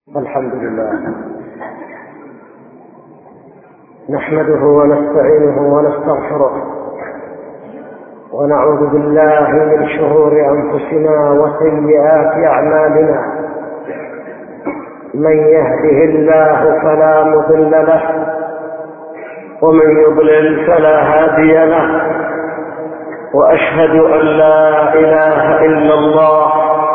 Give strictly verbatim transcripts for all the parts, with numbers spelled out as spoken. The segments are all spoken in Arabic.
الحمد لله نحمده ونستعينه ونستغفره ونعوذ بالله من شرور أنفسنا وسيئات أعمالنا. من يهده الله فلا مضل له ومن يضلل فلا هادي له، وأشهد أن لا إله إلا الله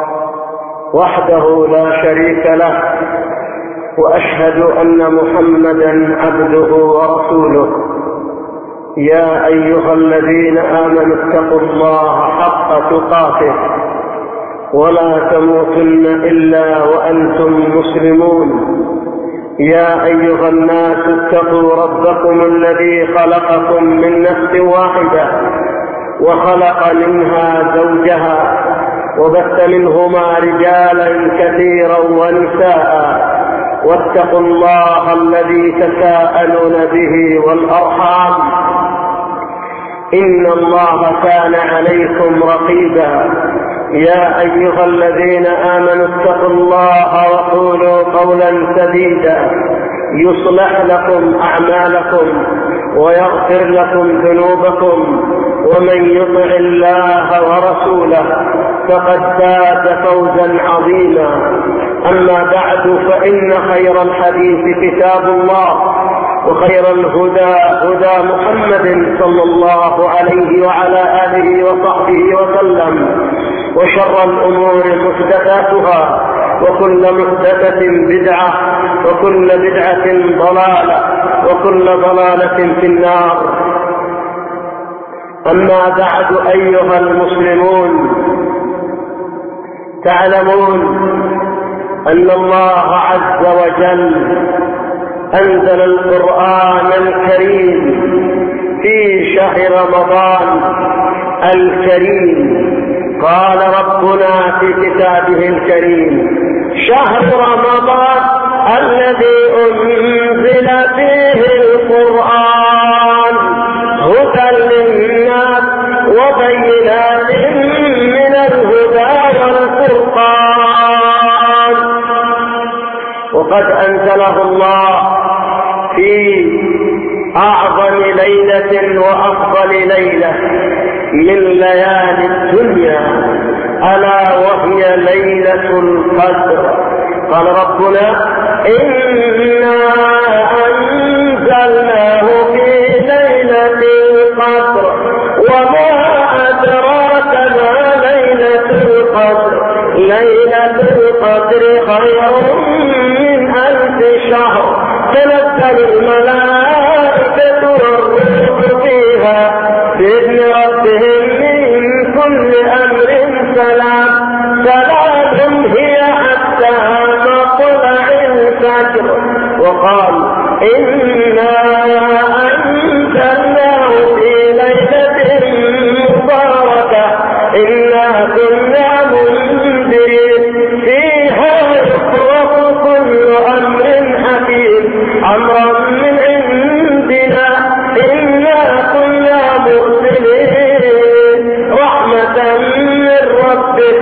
وحده لا شريك له، وأشهد أن محمدا عبده ورسوله. يا أيها الذين آمنوا اتقوا الله حق تقاته ولا تموتن إلا وأنتم مسلمون. يا أيها الناس اتقوا ربكم الذي خلقكم من نفس واحدة وخلق منها زوجها وبث منهما رجالا كثيرا ونساء، واتقوا الله الذي تساءلون به والأرحام إن الله كان عليكم رقيبا. يا أيها الذين آمنوا اتقوا الله وقولوا قولا سديدا يصلح لكم أعمالكم ويغفر لكم ذنوبكم، ومن يطع الله ورسوله فقد فاز فوزا عظيما. أما بعد، فإن خير الحديث كتاب الله، وخير الهدى هدى محمد صلى الله عليه وعلى آله وصحبه وسلم، وشر الأمور محدثاتها، وكل محدثة بدعة، وكل بدعة ضلالة، وكل ضلالة في النار. أما بعد، أيها المسلمون، تعلمون أن الله عز وجل أنزل القرآن الكريم في شهر رمضان الكريم. قال ربنا في كتابه الكريم: شهر رمضان الذي أنزل فيه القرآن هدى للناس وبينات من الهدى والفرقان. وقد أنزله الله في أعظم ليلة وأفضل ليلة من ليالي الدنيا، ألا وهي ليلة القدر. قال ربنا: إنا أنزلناه في ليلة القدر وما أدراك ما ليلة القدر. ليلة القدر خير من ألف شهر، تنزل الملائكة والروح فيها بإذن ربهم من كل أمر سلام. سلام هي حتى مطلع الفجر. وقال: إنا أنزلناه في ليلة مباركة إنا كنا منذرين فيها يفرق كل أمر حكيم أمرا من عندنا إنا كنا مرسلين رحمة من ربك.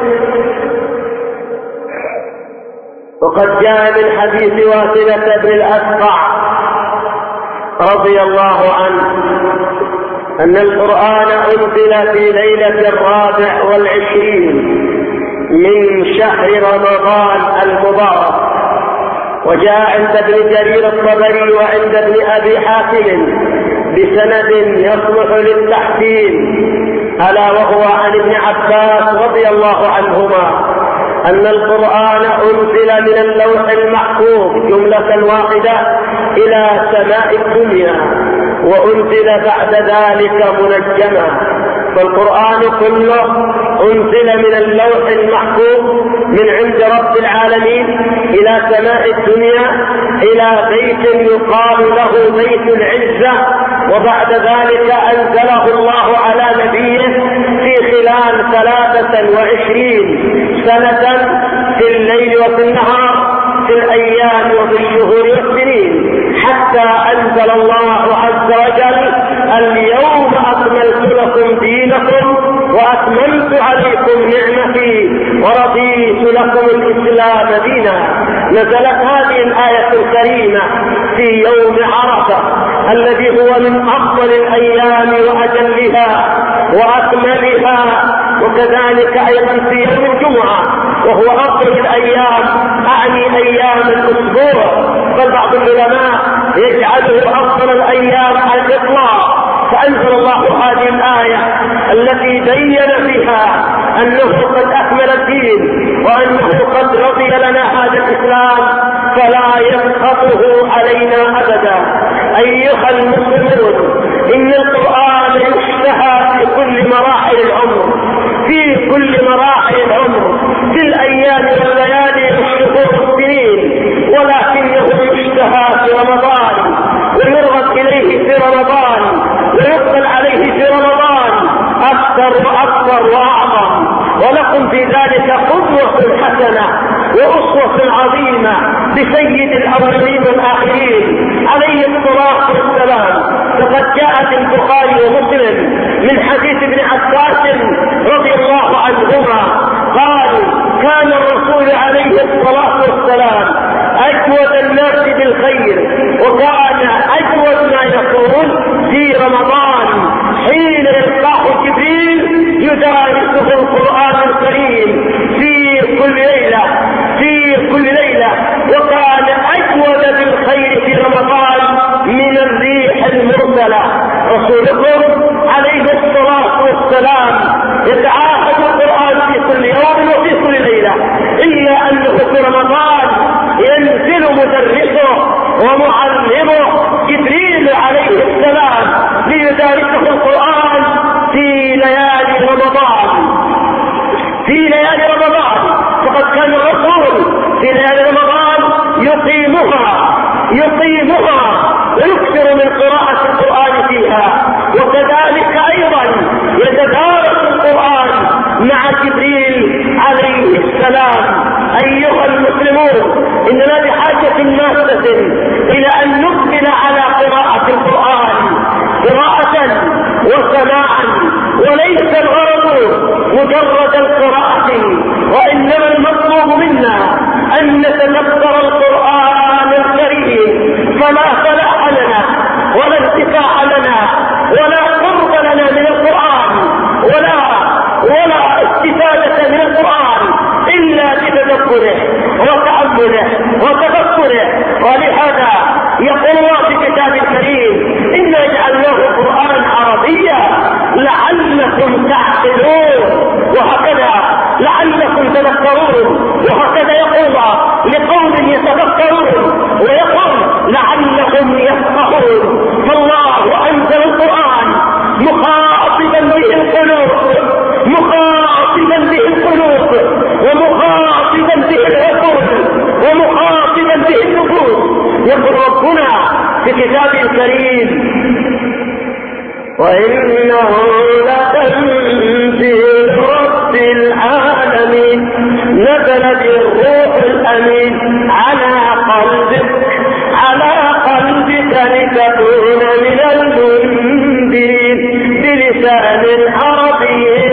وقد جاء من حديث واصلة بن الأسقع رضي الله عنه أن القرآن أنزل في ليلة الرابع والعشرين من شهر رمضان المبارك. وجاء عند ابن جرير الطبري وعند ابن أبي حاتم بسند يصلح للتحسين، ألا وهو عن ابن عباس رضي الله عنهما أن القرآن أنزل من اللوح المحفوظ جملة واحدة إلى سماء الدنيا، وأنزل بعد ذلك منجما. فالقرآن كله أنزل من اللوح المحفوظ من عند رب العالمين إلى سماء الدنيا، إلى بيت يقال له بيت العزة، وبعد ذلك أنزله الله على نبيه في خلال ثلاثة وعشرين سنة في الليل وفي النهار، في الأيام وفي الشهور والسنين، حتى أنزل الله عز وجل: اليوم أكملت لكم دينكم وأتممت عليكم نعمتي ورضيت لكم الإسلام دينا. نزلت هذه الآية الكريمة في يوم عرفة الذي هو من أفضل الأيام وأجلها وأكملها، وكذلك أيضا في يوم الجمعة وهو أفضل الأيام، أعني أيام الأسبوع، بل بعض العلماء يجعله أفضل الأيام على الإطلاق. فأنزل الله هذه الآية التي بين فيها أنه قد أكمل الدين وأنه قد رضي لنا هذا الإسلام فلا يسخطه علينا أبدا. أيها المسلمون، إن القرآن يشتهى في كل مراحل العمر، في كل مراحل العمر، في الأيام والليالي والشهور والسنين، ولكنه يشتهى في رمضان ويرغب إليه في رمضان ويقبل عليه في رمضان أكثر وأكثر وأعظم. ولكم في ذلك قدوة حسنة وأسوة عظيمة بسيد الأولين والآخرين عليه الصلاة والسلام. فقد جاءت البخاري ومسلم من حديث ابن عباس رضي الله عنهما قال: كان الرسول عليه الصلاة والسلام أجود الناس بالخير، وكان أجود ما يكون في رمضان حين يلقاه جبريل يدارسه القرآن الكريم في كل ليلة في كل ليلة وكان أجود بالخير في رمضان من الريح المرسلة. رسولكم عليه الصلاة والسلام يتعاهد القرآن في كل يوم وفي كل ليلة، إلا أنه في رمضان ينزل مدرسه ومعلمه جبريل عليه السلام ليدارسه القرآن في ليالي رمضان في ليالي رمضان فقد كان الرسول في ليالي رمضان يقيمها يقيمها ويكثر من قراءة القرآن فيها، وكذلك أيضا يتدارس القرآن مع جبريل عليه السلام. أيها المسلمون، إننا بحاجة ماسة إلى أن نقبل على قراءة القرآن قراءة وسماعا، وليس الغرض مجرد القراءة، وإنما المطلوب منا أن نتدبر القرآن الكريم، فلا فلاح لنا ولا انتفاع لنا ولا قرب لنا من القرآن ولا ولا استفادة من القرآن إلا بتدبره وتأمله وتفكره. ولهذا يقول الله في كتاب الكريم: إنا جعلناه قرآنا عربيا لعلكم تعقلون، وهكذا لعلكم تذكرون، وهكذا يقول لقوم يتذكرون ويقول لعلهم يفقهون. فالله أنزل القرآن مخاطبا به القلوب مخاطبا به القلوب ومخاطبا به العقول ومخاطبا به النفوس. يقول ربنا في كتابه الكريم: وإنه لتنزيل رب العالمين نزل بالروح الأمين على قلبك على قلبك لتكون من المنذرين بلسان عربي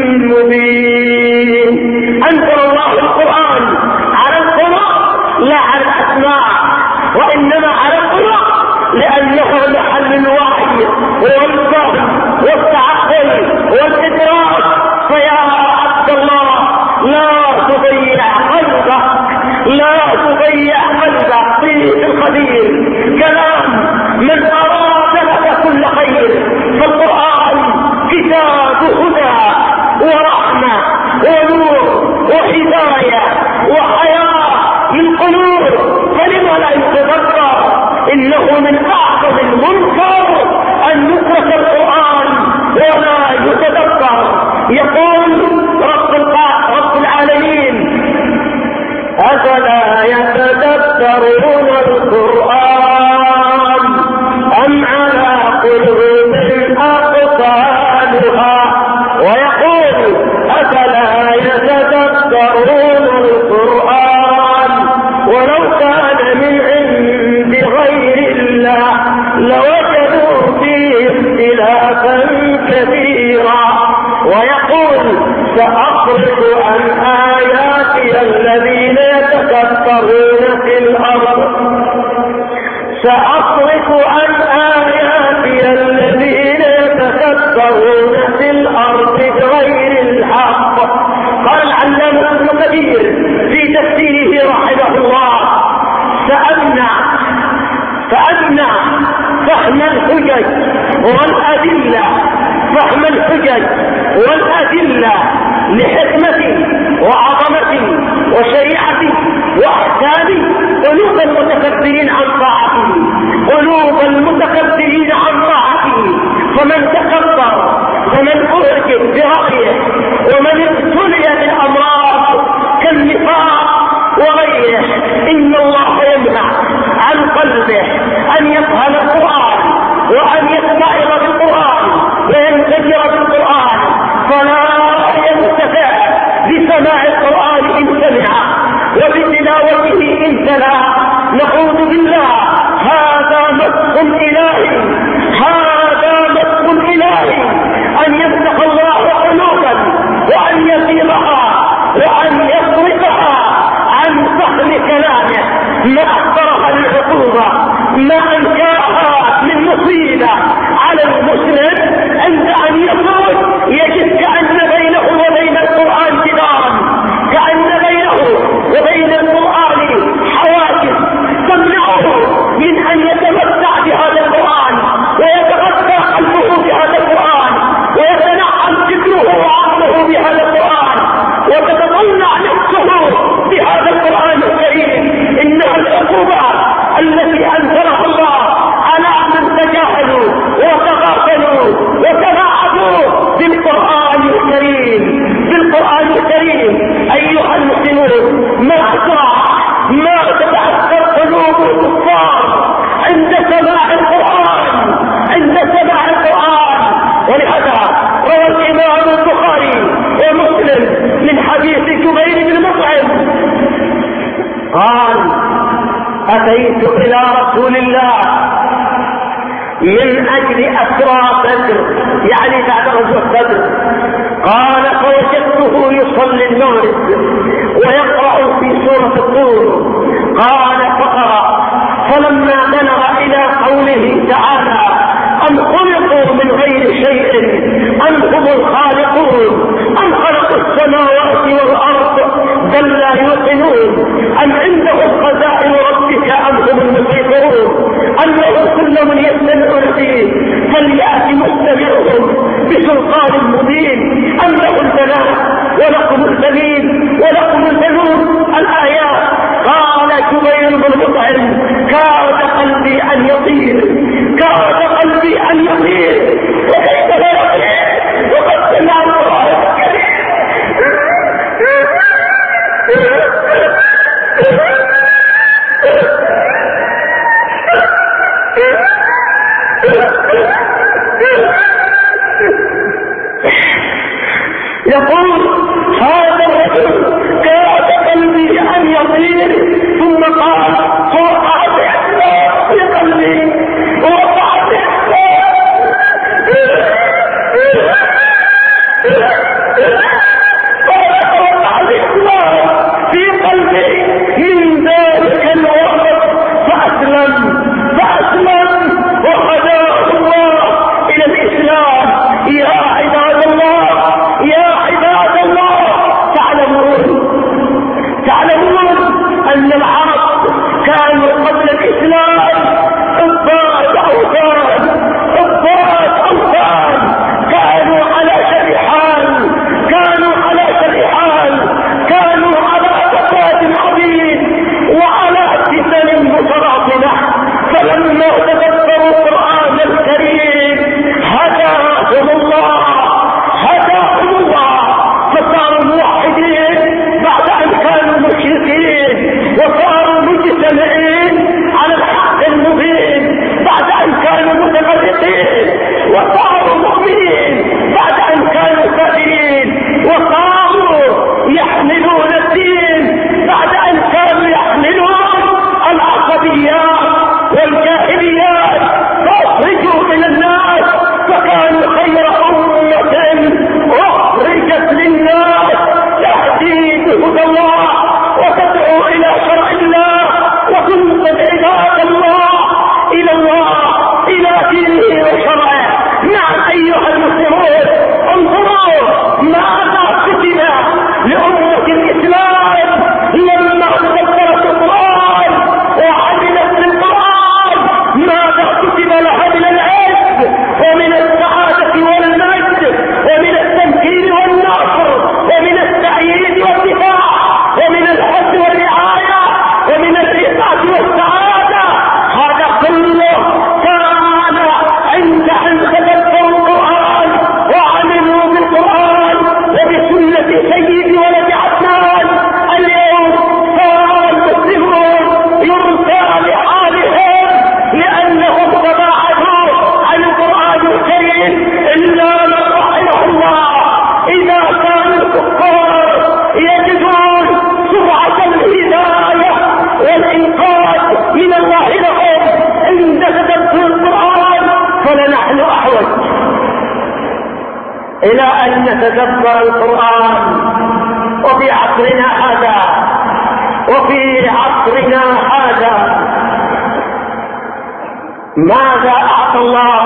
مبين. أنزل الله القرآن على القلوب لا على الأسماع، وإنما على القلوب، لأنه محل الوحي والفهم والتعقل والإدراك. فيا عبد الله، لا تضيع قلبك لا تضيع قلبك في القدير كلام من أراد لك كل خير. فالقرآن كتاب هدى ورحمة ونور وهداية وحياة للقلوب، فلما لا يتذكر؟ إنه من أعظم المنكر أن يترك القرآن ولا يتذكر. يقول رب رب العالمين: أفلا يتدبرون القرآن أم على قلوب أقفالها. ويقول: أفلا يتدبرون القرآن ولو كان من عند غير الله لوجدوا فيه اختلافا كثيرا. ويقول: سأخرج عن آياتي الذين يتبعون يتكبرون في الأرض سأصرف عن آياتي الذين يتكبرون في الأرض بغير الحق. قال العلامة ابن كثير في تفسيره رحمه الله: سأمنع فأمنع فهم الحجج والأدلة فهم الحجج والأدلة لحكمة وعظمة وشريعة وأحكام قلوب المتكبرين عن طاعته قلوب المتكبرين عن طاعته. فمن تكبر ومن أعجب برأيه ومن ابتلي بالأمراض كالنفاق وغيره إن الله يمنع عن قلبه أن يفهم القرآن وأن يستعظ بالقرآن وينتجر بالقرآن، فلا ينتفع بسماع القرآن إن سمع وبتلاوته إن تلا. نعوذ بالله، هذا مسخ إلهي هذا مسخ إلهي أن يفتح الله قلوبا وأن يزيغها وأن يصرفها عن فهم كلامه. ما أكثرها العقوبة، ما أنكاها من مصيبة على المسلم عند أن يقول يجب كأن بينه وبين القرآن جدارا، كأن بينه وبين القرآن حواجز تمنعه من أن يتمتع بهذا القرآن ويتغذى قلبه بهذا القرآن ويتنعم فكره وعقله بهذا القرآن وتتطلع نفسه بهذا القرآن الكريم. إنها العقوبة التي أنزلها الله على من تجاهلوا وتغافلوا وتلاعبوا بالقرآن الكريم بالقرآن الكريم. أيها المسلمون، ما أسرع ما تتأثر قلوب الكفار عند سماع القرآن عند سماع القرآن. ولهذا روى الإمام البخاري ومسلم من حديث جبير بن مطعم قال: أتيت إلى رسول الله من أجل أسرى بدر، يعني بعد غزوة بدر. قال: فوجدته يصلي المغرب ويقرأ في سورة الطور. قال: فقرأ، فلما بلغ إلى قوله تعالى: أم خلقوا من غير شيء أم هم الخالقون أم خلقوا السماوات والأرض بل لا يوقنون أم عندهم خزائن ربك أم هم المسيطرون أم لهم كل من يستمعون فيه فليأت مستمعهم بسلطان مبين أم له البنات ولكم البنين ولكم البنون. الآيات. قال جبير بن مطعم: كاد قلبي أن يطير كاد قلبي أن يطير وكيف لا يطير وقد سمع القرآن الكريم. يقول هذا الرجل: كاد قلبي أن يطير، ثم قال: وقعت إحساس في قلبي وقعت إحساس قال: وقعت إحساس في قلبي من ذلك الوقت فأسلم فأسلم وهداه الله إلى الإسلام. يا عباد الله يا عباد الله، تعلمون تعلمون أن العرب كانوا قبل الإسلام عباد أوثان عباد أوثان كانوا على شر حال كانوا على شر حال كانوا على فساد عظيم وعلى فتن متراصمة. فلما تدبروا القرآن الكريم هداهم الله هداهم الله فصاروا موحدين بعد أن كانوا مشركين، وصاروا مجتمعين على الحق المبين بعد أن كانوا متفرقين، وصاروا مؤمنين بعد أن كانوا كافرين، وصاروا يحملون الدين بعد أن كانوا يحملون العصبيات والجاهليات، فأخرجوا من الناس فكانوا خير أمة أخرجت للناس تهدي بهدى الله وتدعو إلى والسعادة. هذا كله كان عند أن تدبروا القرآن وعملوا بالقرآن وبسنة سيد ولد عدنان. اليوم صار المسلمون يرثى لحالهم لأنهم تباعدوا عن القرآن الكريم إلا من رحمه الله. إذا كان الكفار يجدون سرعة الهداية والإنقاذ من الله لهم عند تدبر القرآن، فلنحن أحوج إلى أن نتدبر القرآن. وفي عصرنا هذا وفي عصرنا هذا ماذا أعطى الله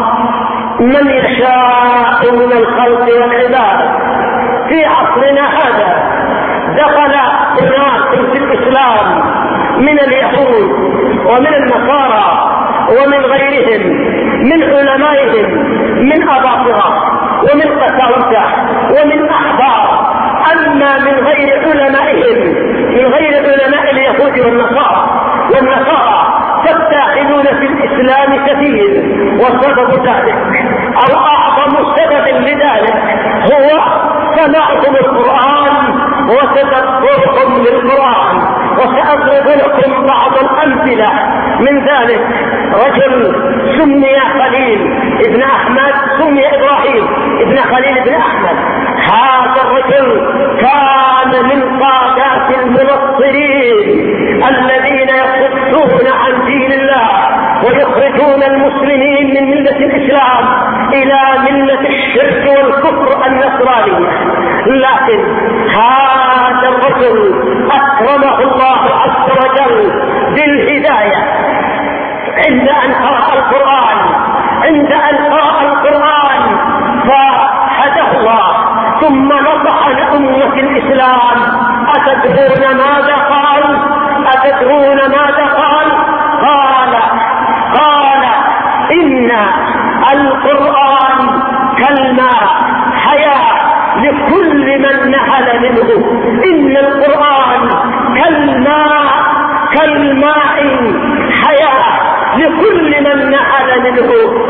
من يشاء من الخلق والعباد؟ في عصرنا هذا دخل أناس في الإسلام من اليهود ومن النصارى ومن غيرهم من علمائهم من أباطرة ومن قساوسة ومن أحبار. أما من غير علمائهم من غير علماء اليهود والنصارى والنصارى فالداخلون في الإسلام كثير. وسبب ذلك أو أعظم سبب لذلك هو سماعكم القرآن وتدبركم للقرآن. وسأضرب لكم بعض الأمثلة من ذلك. رجل سمي خليل ابن أحمد، سمي إبراهيم ابن خليل ابن أحمد. هذا الرجل كان من قادات المنصرين الذين يصدون عن دين الله ويخرجون المسلمين من ملة الإسلام إلى ملة الشرك والكفر النصراني. لكن هذا الرجل أكرمه الله عز وجل بالهداية عند أن قرأ القرآن عند أن قرأ القرآن فهداه الله ثم نصح لأمة الإسلام. أتدرون ماذا قال؟ أتدرون ماذا قال؟ قال قال إن القرآن كالماء حياة لكل من نهل منه. إن القرآن كالماء كالماء حياة لكل من نهل منه.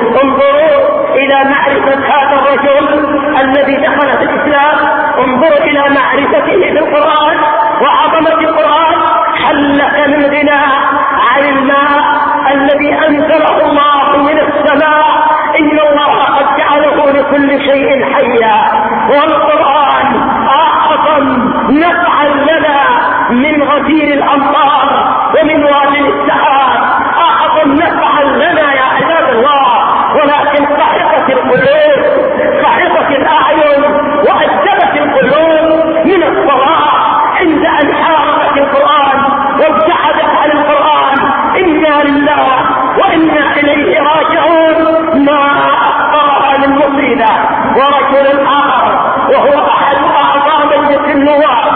انظروا إلى معرفة هذا الرجل الذي دخل في الإسلام، انظروا إلى معرفته بالقرآن وعظمة القرآن. حلك من غناء عن الماء الذي أنزله الله من السماء. إن الله قد جعله لكل شيء حيا. والقرآن أعظم نفعا لنا من غزير الأمطار ومن وادي السحاب، أعظم نفعا لنا يا عباد الله. ولكن صحقت القلوب صحقت الأعين وأجدبت القلوب من الصلاة عند أن حاربت القرآن وابتعدت عن القرآن. إنا لله وإنا إليه راجعون. ما أخطرها من مصيبة. ورجل آخر وهو أحد أعظم مجلس النواب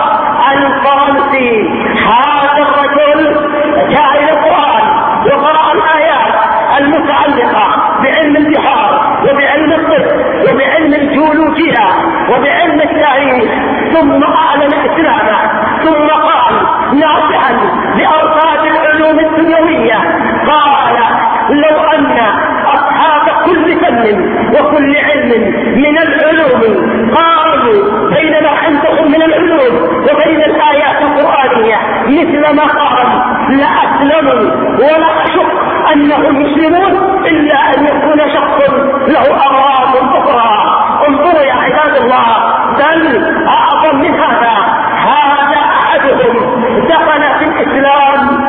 الفرنسي. هذا الرجل جاء إلى القرآن وقرأ الآيات المتعلقة بعلم البحار وبعلم الطب وبعلم الجيولوجيا وبعلم التاريخ، ثم أعلن إسلامه. ثم قال ناصحا لأرصاد العلوم الدنيوية، قال لو أن أصحاب كل فن وكل علم من العلوم قالوا بين ما عندهم من العلوم وبين الآيات القرآنية مثل ما قال لأسلموا ولا أشك أنهم مسلمون إلا أن يكون شخص له أغراض أخرى. انظروا يا عباد الله، بل أعظم من هذا. هذا أحدهم دخل في الإسلام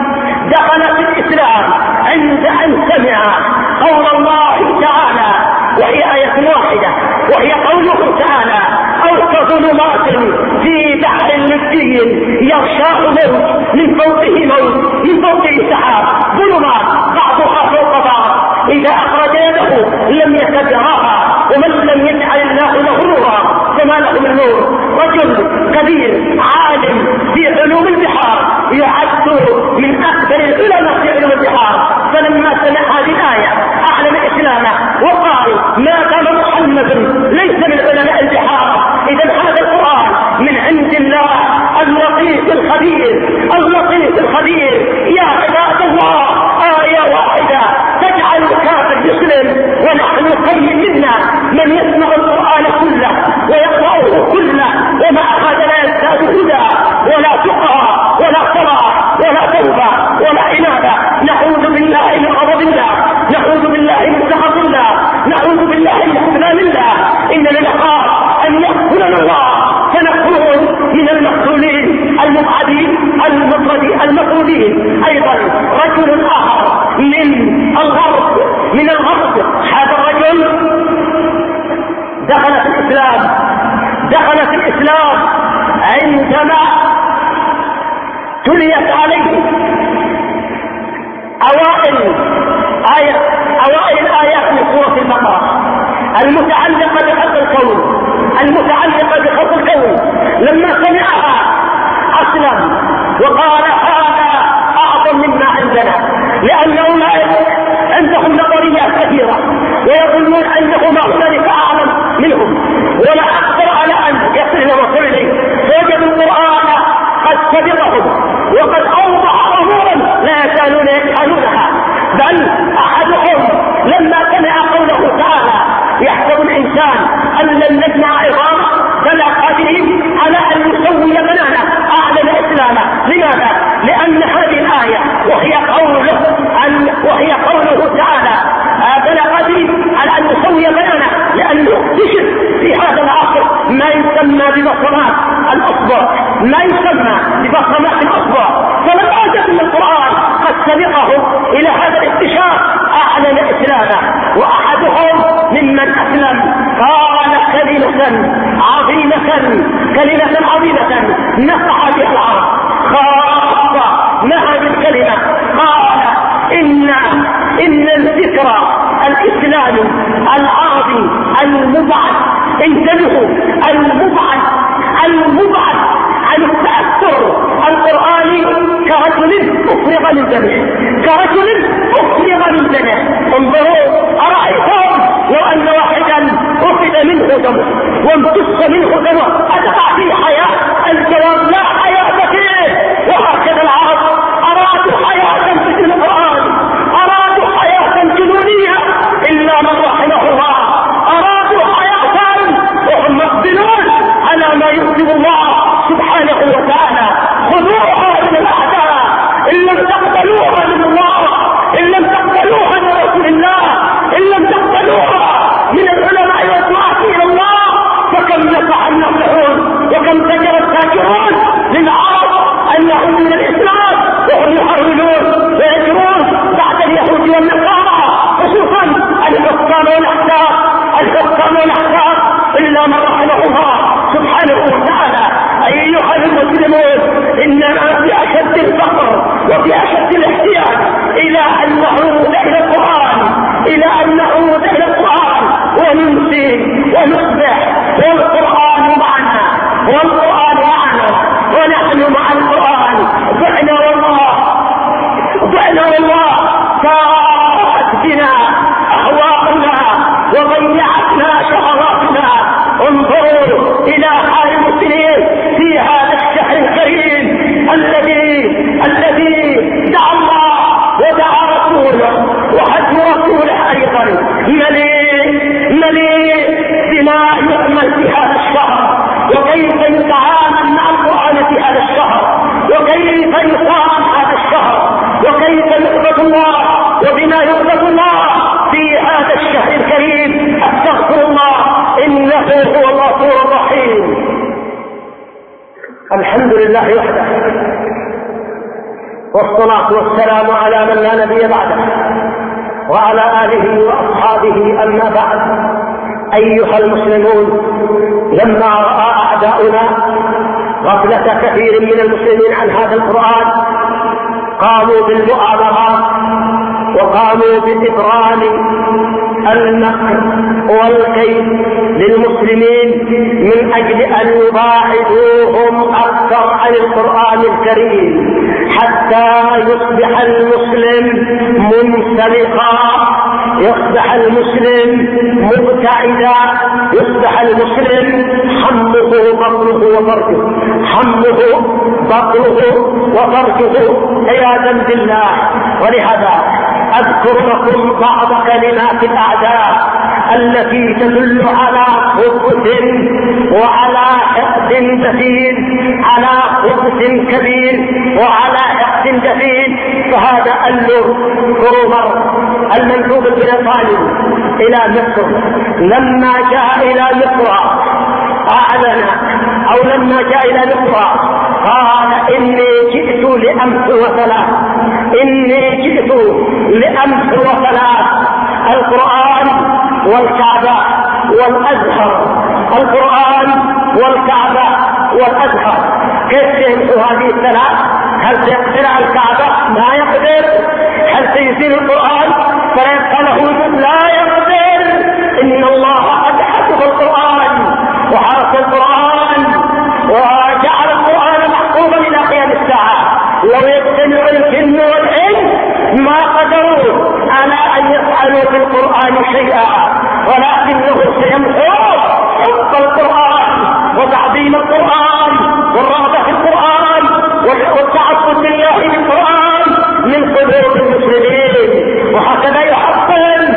دخل في الإسلام عند أن سمع قول الله تعالى، وهي آية واحدة، وهي قوله تعالى: أو كظلمات في بحر لجي يغشاه موج من فوقه موج من فوقه سحاب، ظلمات بعضها فوق بعض إذا أخرج يده لم يكد يراها، ومن لم يجعل الله له نورا فما له من نور. رجل كبير عالم في علوم البحار، يعد من أكبر العلماء في علوم البحار. فلما سمع هذه الآية أعلن إسلامه وقال: ما كان محمد ليس من علماء البحار. إذا هذا القرآن من عند الله اللطيف الخبير اللطيف الخبير. يا المطرودين أيضا رجل آخر من الغرب من الغرب هذا الرجل دخل في الإسلام دخل في الإسلام عندما تليت عليه أوائل آية أوائل آيات من سورة البقرة المتعلقة بخلق الكون المتعلقة بخلق الكون. لما سمعها أسلم وقال هذا أعظم مما عندنا، لأن أولئك عندهم نظريات كثيرة ويظنون أنه ما هنالك أعلم منهم ولا أقدر على أن يصل وصل إليه، فوجدوا القرآن قد سبقهم وقد أوضح أمورا لا يزالون يجهلونها. بل أحدهم لما سمع قوله تعالى يحسب الإنسان أن لن نجمع عظامه بلى قادرين على أن يسوي بنانه أعلن إسلامه. لماذا؟ لأن هذه الآية وهي قوله أن وهي قوله تعالى بلى قادرين على أن يسوي بنانه، لأنه اكتشف في هذا العصر ما يسمى ببصمات الأصبع ما يسمى ببصمات الأصبع. فلم أجد من القرآن قد سبقه إلى هذا الاكتشاف أعلن إسلامه. وأحدهم ممن أسلم قال كلمة عظيمة كلمة عظيمة نفع بها العرب خاصة. ما هذه الكلمة؟ قال إن إن الذكر الإسلام العربي المبعث انتبهوا المبعث المبعث عن التأثر القرآني كرجل أفرغ من دمه كرجل أفرغ من دمه. انظروا أرأيتم لو أن واحدا أخذ منه دمه وامتص منه دمه أتقع فيه حياة؟ الجواب لا حياة فيه. وهكذا العرب أرادوا حياة في القرآن أرادوا حياة جنونية إلا من رحمه الله أرادوا حياة وهم مقبلون على ما يكتب الله سبحانه وتعالى. خذوها من الأعداء إن لم تقبلوها من الله إن لم تقبلوها من رسول الله إن لم تقبلوها من العلماء والدعاة إلى الله. فكم نفع النافعون وكم تجر التاجرون للعرب أنهم من الإسلام وهم يحرمون ويجرون بعد اليهود والنصارى خصوصا الحكام والأحزاب الحكام والأحزاب إلا من رحمه الله سبحانه وتعالى. أيها المسلمون إننا في أشد الفقر وفي أشد الاحتياج إلى أن نعود إلى القرآن إلى أن نعود إلى القرآن ونمسي ونصبح والقرآن معنا والقرآن معنا ونحن مع القرآن. ضعنا والله ضعنا والله ساءت بنا أهواءنا وضيعتنا شهواتنا. انظروا إلى حال المسلمين في هذا الشهر الكريم الذي الذي دعا الله ودعا رسوله وحج رسوله أيضا مليء مليء بما يعمل في هذا الشهر وكيف يتعامل مع القرآن في هذا الشهر وكيف يصام هذا الشهر وكيف يعبد الله وبما يعبد الله في هذا الشهر الكريم. استغفر الله إنه هو الغفور الرحيم. الحمد لله وحده والصلاة والسلام على من لا نبي بعده وعلى آله وأصحابه. أما بعد، أيها المسلمون، لما رأى أعداؤنا غفلة كثير من المسلمين عن هذا القرآن قاموا بالمؤامرات وقاموا بإبرام المكر والكيد للمسلمين من أجل أن يباعدوهم أكثر عن القرآن الكريم حتى يصبح المسلم منسلخا يصبح المسلم مبتعدا يصبح المسلم حمه بطنه وفرجه حمه بطنه وفرجه عياذا بالله. ولهذا أذكر لكم بعض كلمات الأعداء التي تدل على خبث وعلى حقد دفين على خبث كبير وعلى حقد دفين. فهذا اللور كرومر المندوب البريطاني إلى مصر لما جاء إلى مصر أعلن أو لما جاء إلى مصر قال إني جئت لأمس وثلاث، إني جئت لأمس وثلاث، القرآن والكعبة والأزهر، القرآن والكعبة والأزهر. كيف سيمحو هذه الثلاث؟ هل سيقتلع الكعبة؟ ما يقدر. هل سيزيل القرآن فلا يبقى له وجود؟ لا يقدر. إن الله قد حفظ القرآن وحرس القرآن وجعل القرآن محفوظا إلى قيام الساعة. لو يجتمع الجن والإنس ما قدروا على أن يفعلوا في القرآن شيئا، ولكنه سيمحو حفظ القرآن وتعظيم القرآن والرغبة في القرآن والتعبد بالله بالقرآن من قلوب المسلمين. وهكذا يحصل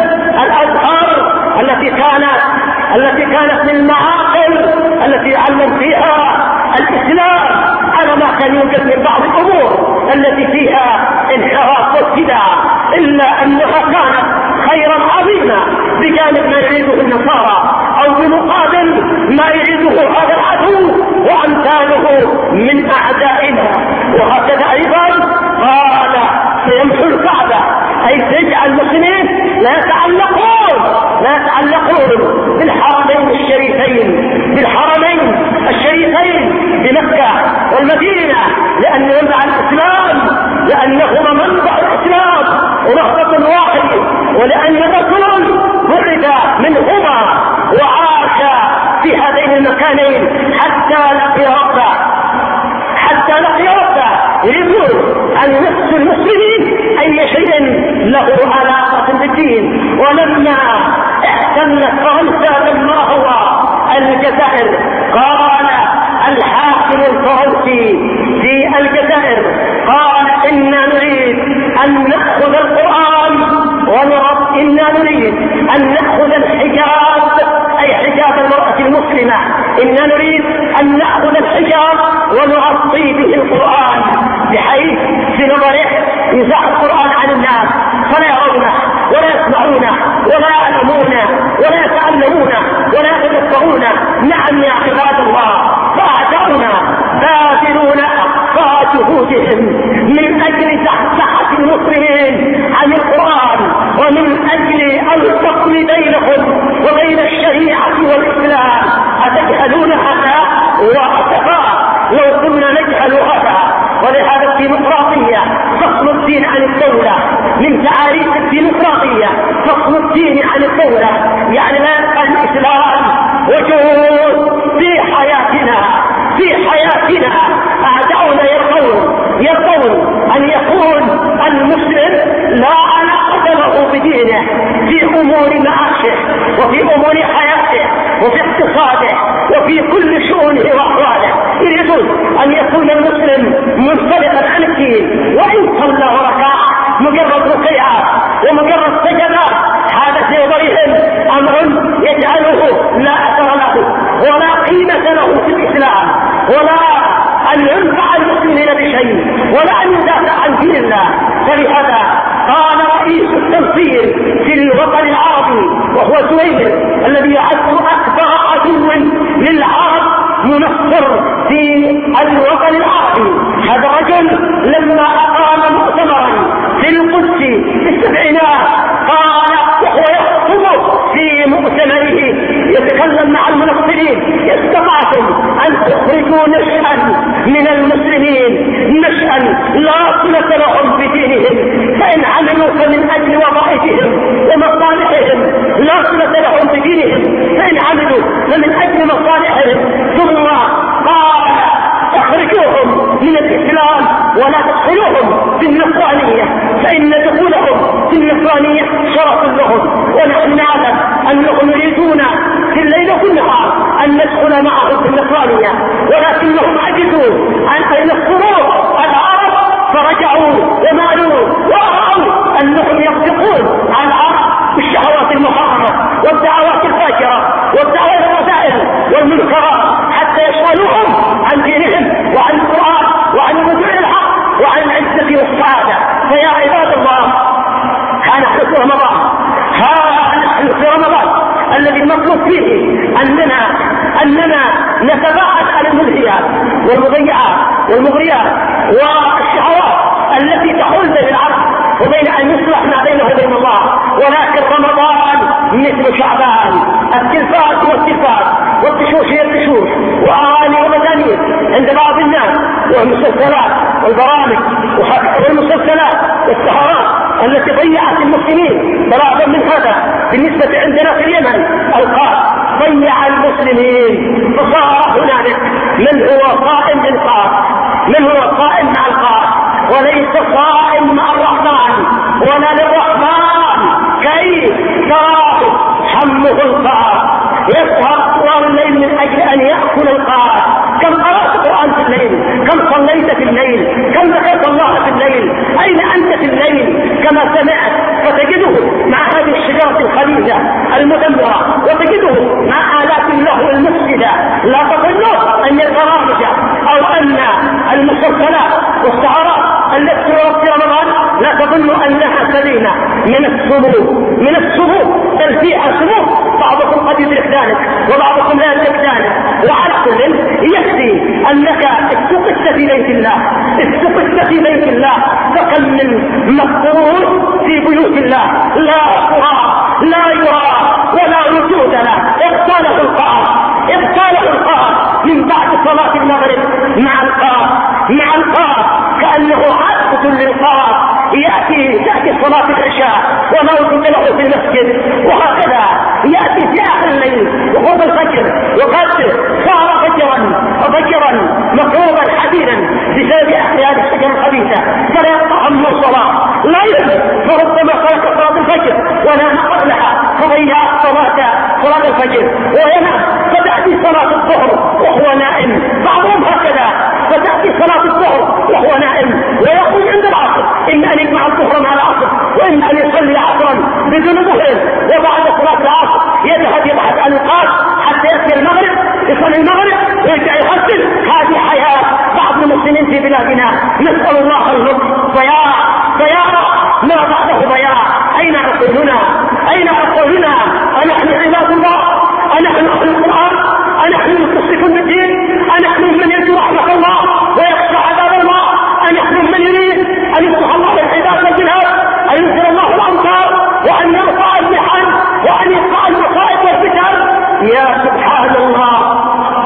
الأزهر التي كانت التي كانت من المعاقل التي يعلم فيها الإسلام على ما كان يوجد من بعض الأمور التي فيها انحراف وابتداع، إلا أنها كانت خيرا عظيما بجانب ما يريده النصارى أو بمقابل ما يريده هذا العدو وأمثاله من أعدائنا. وهكذا أيضا قال سيمحو الكعبة، أي تجعل المسلمين لا يتعلقون لا يتعلقون بالحرمين الشريفين بالحرمين الشريفين بمكة والمدينة، لأن منبع الإسلام لأنهما منبع الإسلام ونهضة واحد، ولأن الرسول بعث منهما وعاش في هذين المكانين حتى لقي ربه حتى لقي ربه يريدون أن ينصروا المسلمين أي شيء له علاقة بالدين. ولما احتلت فرنسا لما هو الجزائر قال الحاكم الفرنسي في الجزائر قال إنا نريد أن نأخذ القرآن ونرد إنا نريد أن نأخذ الحجاب أي حجاب المرأة المسلمة، إنا نريد أن نأخذ الحجاب ونغطي به القرآن بحيث في نظره يزاح القرآن عن الناس فلا يرونه ولا يسمعونه ولا يعلمونه ولا يتعلمونه ولا يتذكرون. نعم يا عباد الله، فأعداؤنا باذلون أقصى جهودهم من أجل زحزحة المسلمين عن القرآن ومن أجل الفصل بينهم وبين الشريعة والإسلام. أتجهلون هذا؟ وأتفا لو كنا نجهل هذا. ولهذا الديمقراطية فصل الدين عن الدولة، من تعاريف الديمقراطية فصل الدين عن الدولة، يعني لا يبقى الإسلام وجود في حياتنا في حياتنا. أعداؤنا يرضون يرضون أن يكون المسلم لا علاقة له بدينه في أمور معاشه وفي أمور حياته وفي اقتصاده وفي كل شؤونه وأحواله. يريدون أن يكون المسلم منطلقا عن الدين، وإن صلى وركع مجرد ركيعات ومجرد سجدات هذا في نظرهم أمر يجعله لا أثر له ولا قيمة له في الإسلام، ولا أن ينفع المسلمين بشيء ولا أن يدافع عن دين الله. فلهذا قال رئيس التنصير في الوطن العربي وهو زويل الذي يعد أكبر عدو للعرب منصر في الوطن العربي، هذا الرجل لما أقام مؤتمرا في القدس في السبعينات قال وهو يخطب في مؤتمره يتكلم مع المنصرين استطعتم أن تخرجوا نشأ من المسلمين نشأ لا صلة لهم بدينهم، فإن عملوا فمن أجل وظائفهم ومصالحهم، لا صلة لهم بدينهم فإن عملوا فمن أجل مصالحهم. ثم قال اخرجوهم من الإسلام ولا تدخلوهم في النصرانية فإن دخولهم في النصرانية شرف لهم، ونحن نعلم أنهم يريدون في الليل والنهار أن ندخل معهم في النصرانية، ولكنهم عجزوا أن ينصروا العرب فرجعوا ومالوا ورأوا أنهم يصدقون على العرب بالشهوات المحرمة والدعوات الفاجرة والدعوات الرذائل والمنكرات حتى يشغلوهم عن دينهم وعن القرآن وعن الرجوع إلى الحق وعن العزة والسعادة. فيا عباد الله، ها نحن في رمضان ها نحن في رمضان الذي المطلوب فيه أننا أننا نتباعد عن الملهيات والمضيعات والمغريات والشهوات التي تحول بين العبد وبين أن يصلح ما بينه وبين الله. ولكن رمضان مثل شعبان، التلفاز والتلفاز والتشوش هي التشوش وأغاني ومزامير عند بعض الناس، والمسلسلات والبرامج والمسلسلات والسهرات التي ضيعت المسلمين. بلاغا من هذا بالنسبة عندنا في اليمن القاس ضيع المسلمين، فصار هنالك من هو صائم بالقاس، من هو صائم مع القاس، وليس صائم مع الرحمن ولا للرحمن. كيف تراه حمه القاس يسهر طوال الليل من أجل أن يأكل القاس؟ كم قرأت القرآن في الليل؟ كم صليت في الليل؟ كم ذكرت الله في الليل؟ أين أنت في الليل؟ كما سمعت فتجده مع هذه الشجرة الخليجة المدمرة، وتجده مع آلات اللهو المفسدة. لا تظنوا أن البرامج أو أن المسلسلات والسهرات التي في رمضان لا تظنوا أنها سليمة من السموم، من السموم بل فيها سموم. بعضكم قد يدرك ذلك وبعضكم لا يدرك ذلك. وعلى كل يكفي أنك استقدت في بيت الله، استقدت في بيت الله، فكم من مقبول في بيوت الله لا يرى لا يرى ولا وجود له، اغتاله القاس، اغتاله القاس من بعد صلاة المغرب مع القاس، مع القاس كأنه عادة للقاس. يأتي تأتي صلاة العشاء وما وجد له في المسجد، وهكذا يأتي في آخر الليل وقرب الفجر وقد صار فجرا فجرا مطلوبا حديدا بسبب أحيان الشجر الخبيثة، فلا يقطع عنه الصلاة، لا يجب. فربما ترك صلاة الفجر ونام قبلها فضيع صلاة صلاة الفجر وينام، فتأتي صلاة الظهر وهو نائم. بعضهم هكذا، فتأتي صلاة الظهر وهو نائم ويقول عند العصر إما أن يجمع الظهر مع العصر وإما أن يصلي عصرا بدون ظهر، وبعد صلاة العصر يذهب يبحث عن القاس حتى يأتي المغرب يصلي المغرب ويرجع يحسن. هذه حياة بعض المسلمين في بلادنا، نسأل الله اللطف. ضياع ضياع ما بعده ضياع. أين عقولنا؟ أين عقولنا؟ أنحن عباد الله؟ أنحن أهل القرآن؟ أنحن متصفون بالدين؟ أنحن من يرجو رحمة الله ويخشى عذاب الله؟ أنحن من يريد أن يفتح الله للعباد والجهاد، أن ينزل الله الأمطار وأن يرفع المحن وأن يرفع المصائب والفتن؟ يا سبحان الله،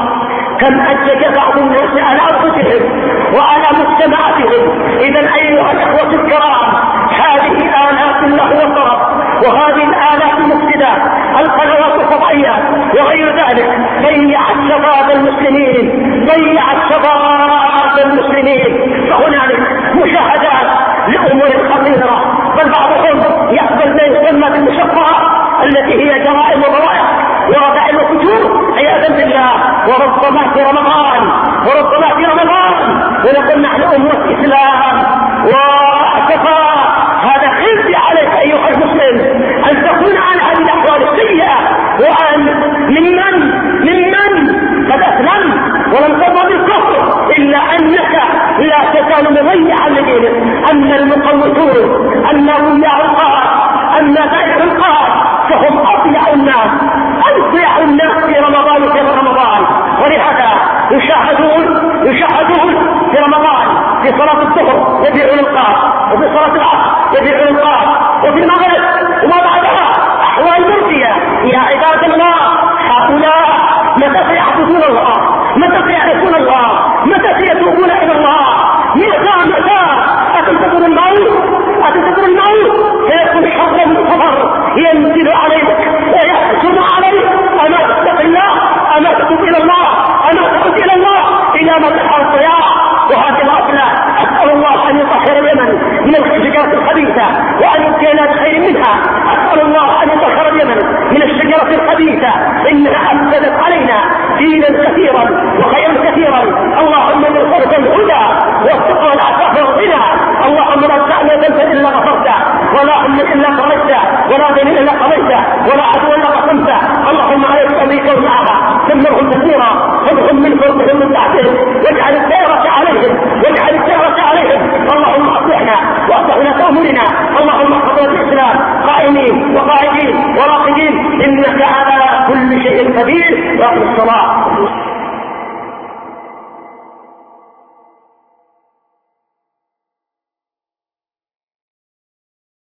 كم أجج بعض الناس على أنفسهم وعلى مجتمعاتهم. إذا أيها الأخوة الكرام، هذه آلات الله والطرف، وهذه الآلات المفسدة القنوات الفضائية وغير ذلك ضيعت شباب المسلمين، ضيعت شباب المسلمين. فهنالك مشاهدات لأمور خطيرة، بل بعضهم يقبل ما يسمى بالمشفعة التي هي جرائم وضرائب ورذائل وفجور عياذا بالله. وربما في رمضان وربما في رمضان ونقول نحن أمة إسلام واعتقاد. هذا خزي عليك أيها المسلم أن تكون عن هذه الأحوال السيئة، وأن ممن ممن قد أسلم ولم تضع بالكفر، إلا أنك لا تزال مضيعا لدينك. أما المقوتون، أما ضياع القاس، أما بائع القاس، فهم أضيع الناس، أضيع الناس في رمضان وفي رمضان. ولهذا يشاهدون يشاهدون في رمضان في صلاة الظهر يبيعون القاس، وفي صلاة العصر يبيعون القاس، وفي المغرب وما بعدها أحوال مرضية. يا عباد الله، هؤلاء متى سيعبدون الله؟ متى سيعرفون الله؟ متى سيتوبون إلى الله؟ متى متى أتنتظر الموت؟ أتنتظر الموت سيكون شر مصفر ينزل عليك ويحزن عليك. أما تتق الله؟ أما تتوب إلى الله؟ أما تعود إلى الله إلى مدح الضياع وهذه الأفلام؟ أسأل الله أن يطهر اليمن من الشجرة الخبيثة وأن يبقينا بخير منها. أسأل الله أن يطهر اليمن من الشجرة الخبيثة، إنها أفسدت علينا دينا كثيرا وخيرا كثيرا. اللهم ارزقنا الهدى والتقوى والعفاف والغنى. اللهم لا تدعنا ذنبا إلا غفرته، ولا هم إلا فرجته، ولا دين إلا قضيته، ولا عدو إلا قسمته. اللهم عليك أمريكا ومعها دمرهم كثيرا، خذهم من فوقهم من تحتهم، واجعل السيرة عليهم، واجعل السيرة عليهم. اللهم أصلحنا وأصلح لنا أمورنا. اللهم احفظنا الإسلام قائمين وقاعدين وراقدين، إنك على كل شيء قدير وأقم الصلاة.